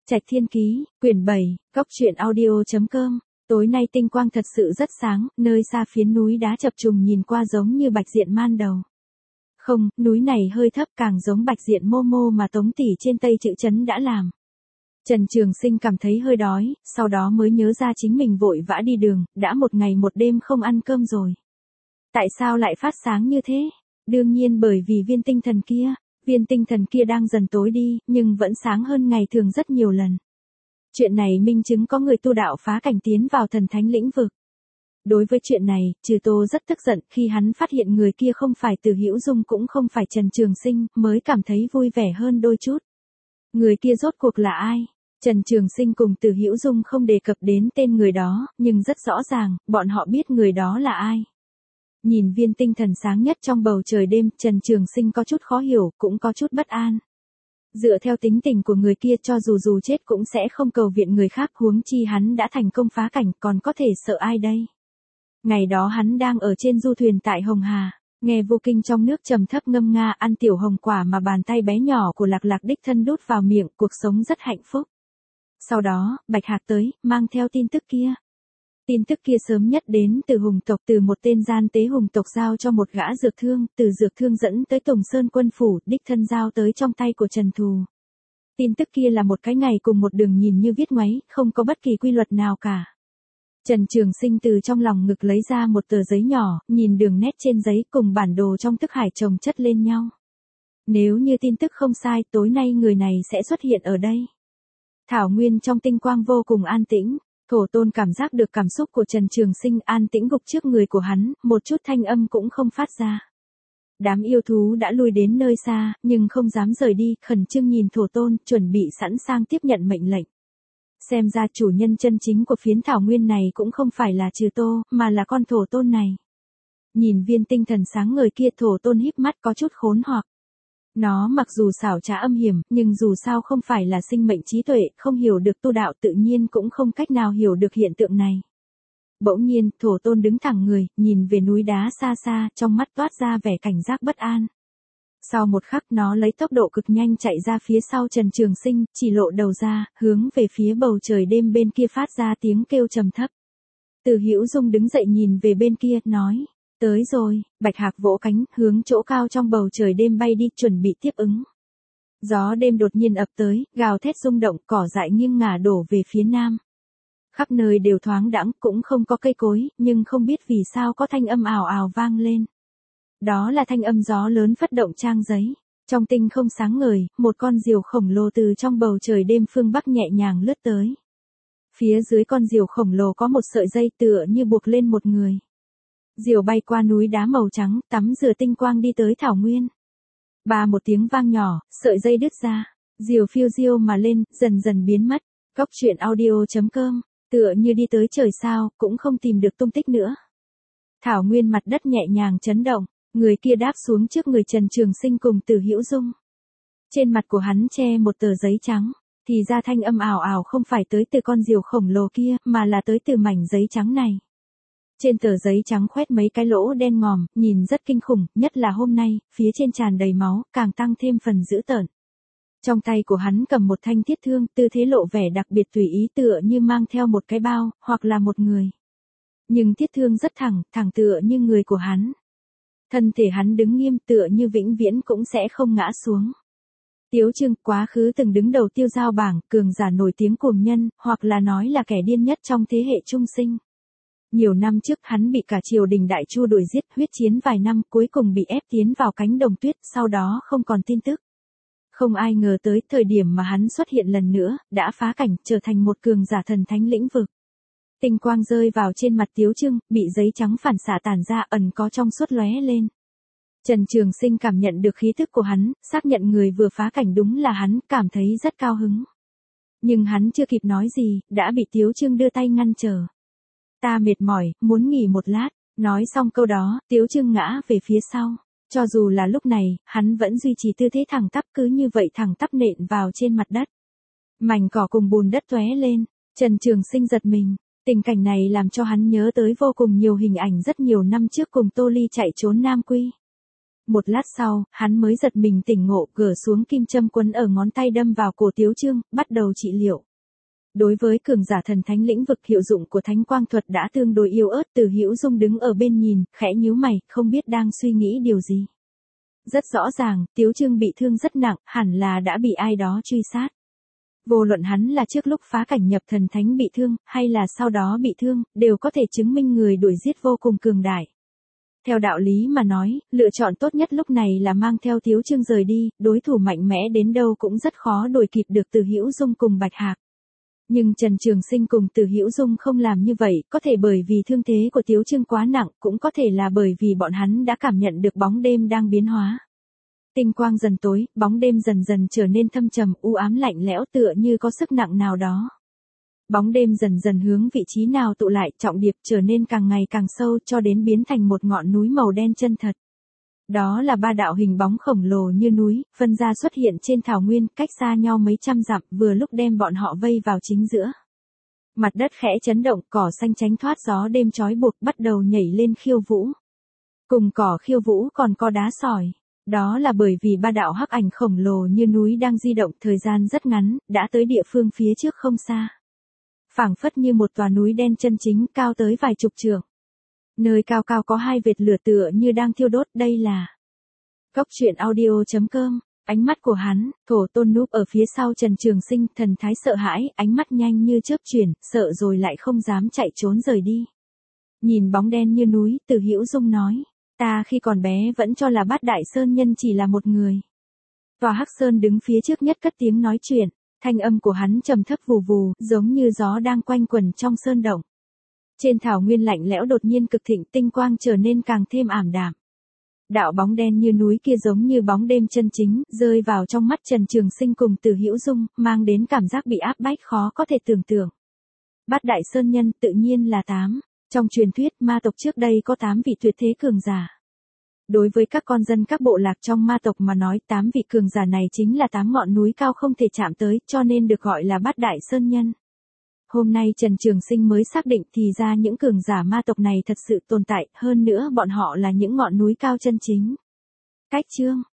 Trạch Thiên Ký, quyển 7, Góc truyện audio.com. Tối nay tinh quang thật sự rất sáng, nơi xa phiến núi đá chập trùng nhìn qua giống như Bạch Diện Man Đầu. Không, núi này hơi thấp càng giống Bạch Diện Momo mà Tống tỷ trên Tây Chữ Trấn đã làm. Trần Trường Sinh cảm thấy hơi đói, sau đó mới nhớ ra chính mình vội vã đi đường, đã một ngày một đêm không ăn cơm rồi. Tại sao lại phát sáng như thế? Đương nhiên bởi vì viên tinh thần kia. Viên tinh thần kia đang dần tối đi, nhưng vẫn sáng hơn ngày thường rất nhiều lần. Chuyện này minh chứng có người tu đạo phá cảnh tiến vào thần thánh lĩnh vực. Đối với chuyện này, Trừ Tô rất tức giận khi hắn phát hiện người kia không phải Từ Hữu Dung cũng không phải Trần Trường Sinh, mới cảm thấy vui vẻ hơn đôi chút. Người kia rốt cuộc là ai? Trần Trường Sinh cùng Từ Hữu Dung không đề cập đến tên người đó, nhưng rất rõ ràng, bọn họ biết người đó là ai. Nhìn viên tinh thần sáng nhất trong bầu trời đêm, Trần Trường Sinh có chút khó hiểu, cũng có chút bất an. Dựa theo tính tình của người kia cho dù chết cũng sẽ không cầu viện người khác, huống chi hắn đã thành công phá cảnh còn có thể sợ ai đây. Ngày đó hắn đang ở trên du thuyền tại Hồng Hà, nghe vô kinh trong nước trầm thấp ngâm nga ăn tiểu hồng quả mà bàn tay bé nhỏ của Lạc Lạc đích thân đút vào miệng, cuộc sống rất hạnh phúc. Sau đó, Bạch Hạc tới, mang theo tin tức kia. Tin tức kia sớm nhất đến từ hùng tộc, từ một tên gian tế hùng tộc giao cho một gã dược thương, từ dược thương dẫn tới Tùng Sơn quân phủ, đích thân giao tới trong tay của Trần Thù. Tin tức kia là một cái ngày cùng một đường nhìn như viết ngoáy, không có bất kỳ quy luật nào cả. Trần Trường Sinh từ trong lòng ngực lấy ra một tờ giấy nhỏ, nhìn đường nét trên giấy cùng bản đồ trong thức hải chồng chất lên nhau. Nếu như tin tức không sai, tối nay người này sẽ xuất hiện ở đây. Thảo nguyên trong tinh quang vô cùng an tĩnh. Thổ Tôn cảm giác được cảm xúc của Trần Trường Sinh, an tĩnh gục trước người của hắn, một chút thanh âm cũng không phát ra. Đám yêu thú đã lui đến nơi xa, nhưng không dám rời đi, khẩn trương nhìn Thổ Tôn, chuẩn bị sẵn sàng tiếp nhận mệnh lệnh. Xem ra chủ nhân chân chính của phiến thảo nguyên này cũng không phải là Trừ Tô, mà là con Thổ Tôn này. Nhìn viên tinh thần sáng ngời kia, Thổ Tôn híp mắt có chút khốn hoặc. Nó mặc dù xảo trá âm hiểm, nhưng dù sao không phải là sinh mệnh trí tuệ, không hiểu được tu đạo, tự nhiên cũng không cách nào hiểu được hiện tượng này. Bỗng nhiên, Thổ Tôn đứng thẳng người, nhìn về núi đá xa xa, trong mắt toát ra vẻ cảnh giác bất an. Sau một khắc, nó lấy tốc độ cực nhanh chạy ra phía sau Trần Trường Sinh, chỉ lộ đầu ra, hướng về phía bầu trời đêm bên kia phát ra tiếng kêu trầm thấp. Từ Hữu Dung đứng dậy nhìn về bên kia, nói. Tới rồi. Bạch Hạc vỗ cánh, hướng chỗ cao trong bầu trời đêm bay đi, chuẩn bị tiếp ứng. Gió đêm đột nhiên ập tới, gào thét rung động, cỏ dại nghiêng ngả đổ về phía nam. Khắp nơi đều thoáng đãng, cũng không có cây cối, nhưng không biết vì sao có thanh âm ào ào vang lên. Đó là thanh âm gió lớn phất động trang giấy. Trong tinh không sáng ngời, một con diều khổng lồ từ trong bầu trời đêm phương Bắc nhẹ nhàng lướt tới. Phía dưới con diều khổng lồ có một sợi dây tựa như buộc lên một người. Diều bay qua núi đá màu trắng, tắm rửa tinh quang đi tới thảo nguyên. Ba một tiếng vang nhỏ, sợi dây đứt ra, diều phiêu diêu mà lên, dần dần biến mất. Góc truyện audio.com, tựa như đi tới trời sao, cũng không tìm được tung tích nữa. Thảo nguyên mặt đất nhẹ nhàng chấn động, người kia đáp xuống trước người Trần Trường Sinh cùng Từ Hữu Dung. Trên mặt của hắn che một tờ giấy trắng, thì ra thanh âm ảo ảo không phải tới từ con diều khổng lồ kia, mà là tới từ mảnh giấy trắng này. Trên tờ giấy trắng khoét mấy cái lỗ đen ngòm, nhìn rất kinh khủng, nhất là hôm nay, phía trên tràn đầy máu, càng tăng thêm phần dữ tợn. Trong tay của hắn cầm một thanh thiết thương, tư thế lộ vẻ đặc biệt tùy ý, tựa như mang theo một cái bao, hoặc là một người. Nhưng thiết thương rất thẳng tựa như người của hắn. Thân thể hắn đứng nghiêm, tựa như vĩnh viễn cũng sẽ không ngã xuống. Tiếu Trương, quá khứ từng đứng đầu tiêu giao bảng, cường giả nổi tiếng cuồng nhân, hoặc là nói là kẻ điên nhất trong thế hệ trung sinh. Nhiều năm trước hắn bị cả triều đình Đại Chu đuổi giết, huyết chiến vài năm, cuối cùng bị ép tiến vào cánh đồng tuyết, sau đó không còn tin tức. Không ai ngờ tới thời điểm mà hắn xuất hiện lần nữa, đã phá cảnh, trở thành một cường giả thần thánh lĩnh vực. Tinh quang rơi vào trên mặt Tiếu Trương, bị giấy trắng phản xạ tản ra, ẩn có trong suốt lóe lên. Trần Trường Sinh cảm nhận được khí thức của hắn, xác nhận người vừa phá cảnh đúng là hắn, cảm thấy rất cao hứng. Nhưng hắn chưa kịp nói gì, đã bị Tiếu Trương đưa tay ngăn trở. Ta mệt mỏi, muốn nghỉ một lát. Nói xong câu đó, Tiếu Trương ngã về phía sau. Cho dù là lúc này, hắn vẫn duy trì tư thế thẳng tắp, cứ như vậy thẳng tắp nện vào trên mặt đất. Mảnh cỏ cùng bùn đất tóe lên. Trần Trường Sinh giật mình. Tình cảnh này làm cho hắn nhớ tới vô cùng nhiều hình ảnh rất nhiều năm trước cùng Tô Ly chạy trốn Nam Quy. Một lát sau, hắn mới giật mình tỉnh ngộ, gỡ xuống kim châm quấn ở ngón tay đâm vào cổ Tiếu Trương, bắt đầu trị liệu. Đối với cường giả thần thánh lĩnh vực, hiệu dụng của thánh quang thuật đã tương đối yếu ớt. Từ Hữu Dung đứng ở bên nhìn, khẽ nhíu mày, không biết đang suy nghĩ điều gì. Rất rõ ràng, Tiếu Trương bị thương rất nặng, hẳn là đã bị ai đó truy sát. Vô luận hắn là trước lúc phá cảnh nhập thần thánh bị thương, hay là sau đó bị thương, đều có thể chứng minh người đuổi giết vô cùng cường đại. Theo đạo lý mà nói, lựa chọn tốt nhất lúc này là mang theo Tiếu Trương rời đi, đối thủ mạnh mẽ đến đâu cũng rất khó đuổi kịp được Từ Hữu Dung cùng Bạch Hạc. Nhưng Trần Trường Sinh cùng Từ Hữu Dung không làm như vậy, có thể bởi vì thương thế của Tiếu Trương quá nặng, cũng có thể là bởi vì bọn hắn đã cảm nhận được bóng đêm đang biến hóa. Tinh quang dần tối, bóng đêm dần dần trở nên thâm trầm, u ám lạnh lẽo, tựa như có sức nặng nào đó. Bóng đêm dần dần hướng vị trí nào tụ lại, trọng điệp trở nên càng ngày càng sâu, cho đến biến thành một ngọn núi màu đen chân thật. Đó là ba đạo hình bóng khổng lồ như núi, phân ra xuất hiện trên thảo nguyên, cách xa nhau mấy trăm dặm, vừa lúc đem bọn họ vây vào chính giữa. Mặt đất khẽ chấn động, cỏ xanh tránh thoát gió đêm trói buộc, bắt đầu nhảy lên khiêu vũ. Cùng cỏ khiêu vũ còn có đá sỏi. Đó là bởi vì ba đạo hắc ảnh khổng lồ như núi đang di động, thời gian rất ngắn, đã tới địa phương phía trước không xa. Phảng phất như một tòa núi đen chân chính, cao tới vài chục trượng. Nơi cao cao có hai vệt lửa tựa như đang thiêu đốt, đây là Cốc Truyện Audio.com. Ánh mắt của hắn, Thổ Tôn núp ở phía sau Trần Trường Sinh, thần thái sợ hãi, ánh mắt nhanh như chớp chuyển, sợ rồi lại không dám chạy trốn rời đi. Nhìn bóng đen như núi, Từ Hữu Dung nói, ta khi còn bé vẫn cho là Bát Đại Sơn Nhân chỉ là một người. Tòa Hắc Sơn đứng phía trước nhất cất tiếng nói chuyện, thanh âm của hắn trầm thấp vù vù, giống như gió đang quanh quẩn trong sơn động. Trên thảo nguyên lạnh lẽo đột nhiên cực thịnh, tinh quang trở nên càng thêm ảm đạm. Đạo bóng đen như núi kia giống như bóng đêm chân chính, rơi vào trong mắt Trần Trường Sinh cùng Từ Hữu Dung, mang đến cảm giác bị áp bách khó có thể tưởng tượng. Bát Đại Sơn Nhân tự nhiên là 8. Trong truyền thuyết, ma tộc trước đây có 8 vị tuyệt thế cường giả. Đối với các con dân các bộ lạc trong ma tộc mà nói, 8 vị cường giả này chính là 8 ngọn núi cao không thể chạm tới, cho nên được gọi là Bát Đại Sơn Nhân. Hôm nay Trần Trường Sinh mới xác định thì ra những cường giả ma tộc này thật sự tồn tại, hơn nữa bọn họ là những ngọn núi cao chân chính. Cách chương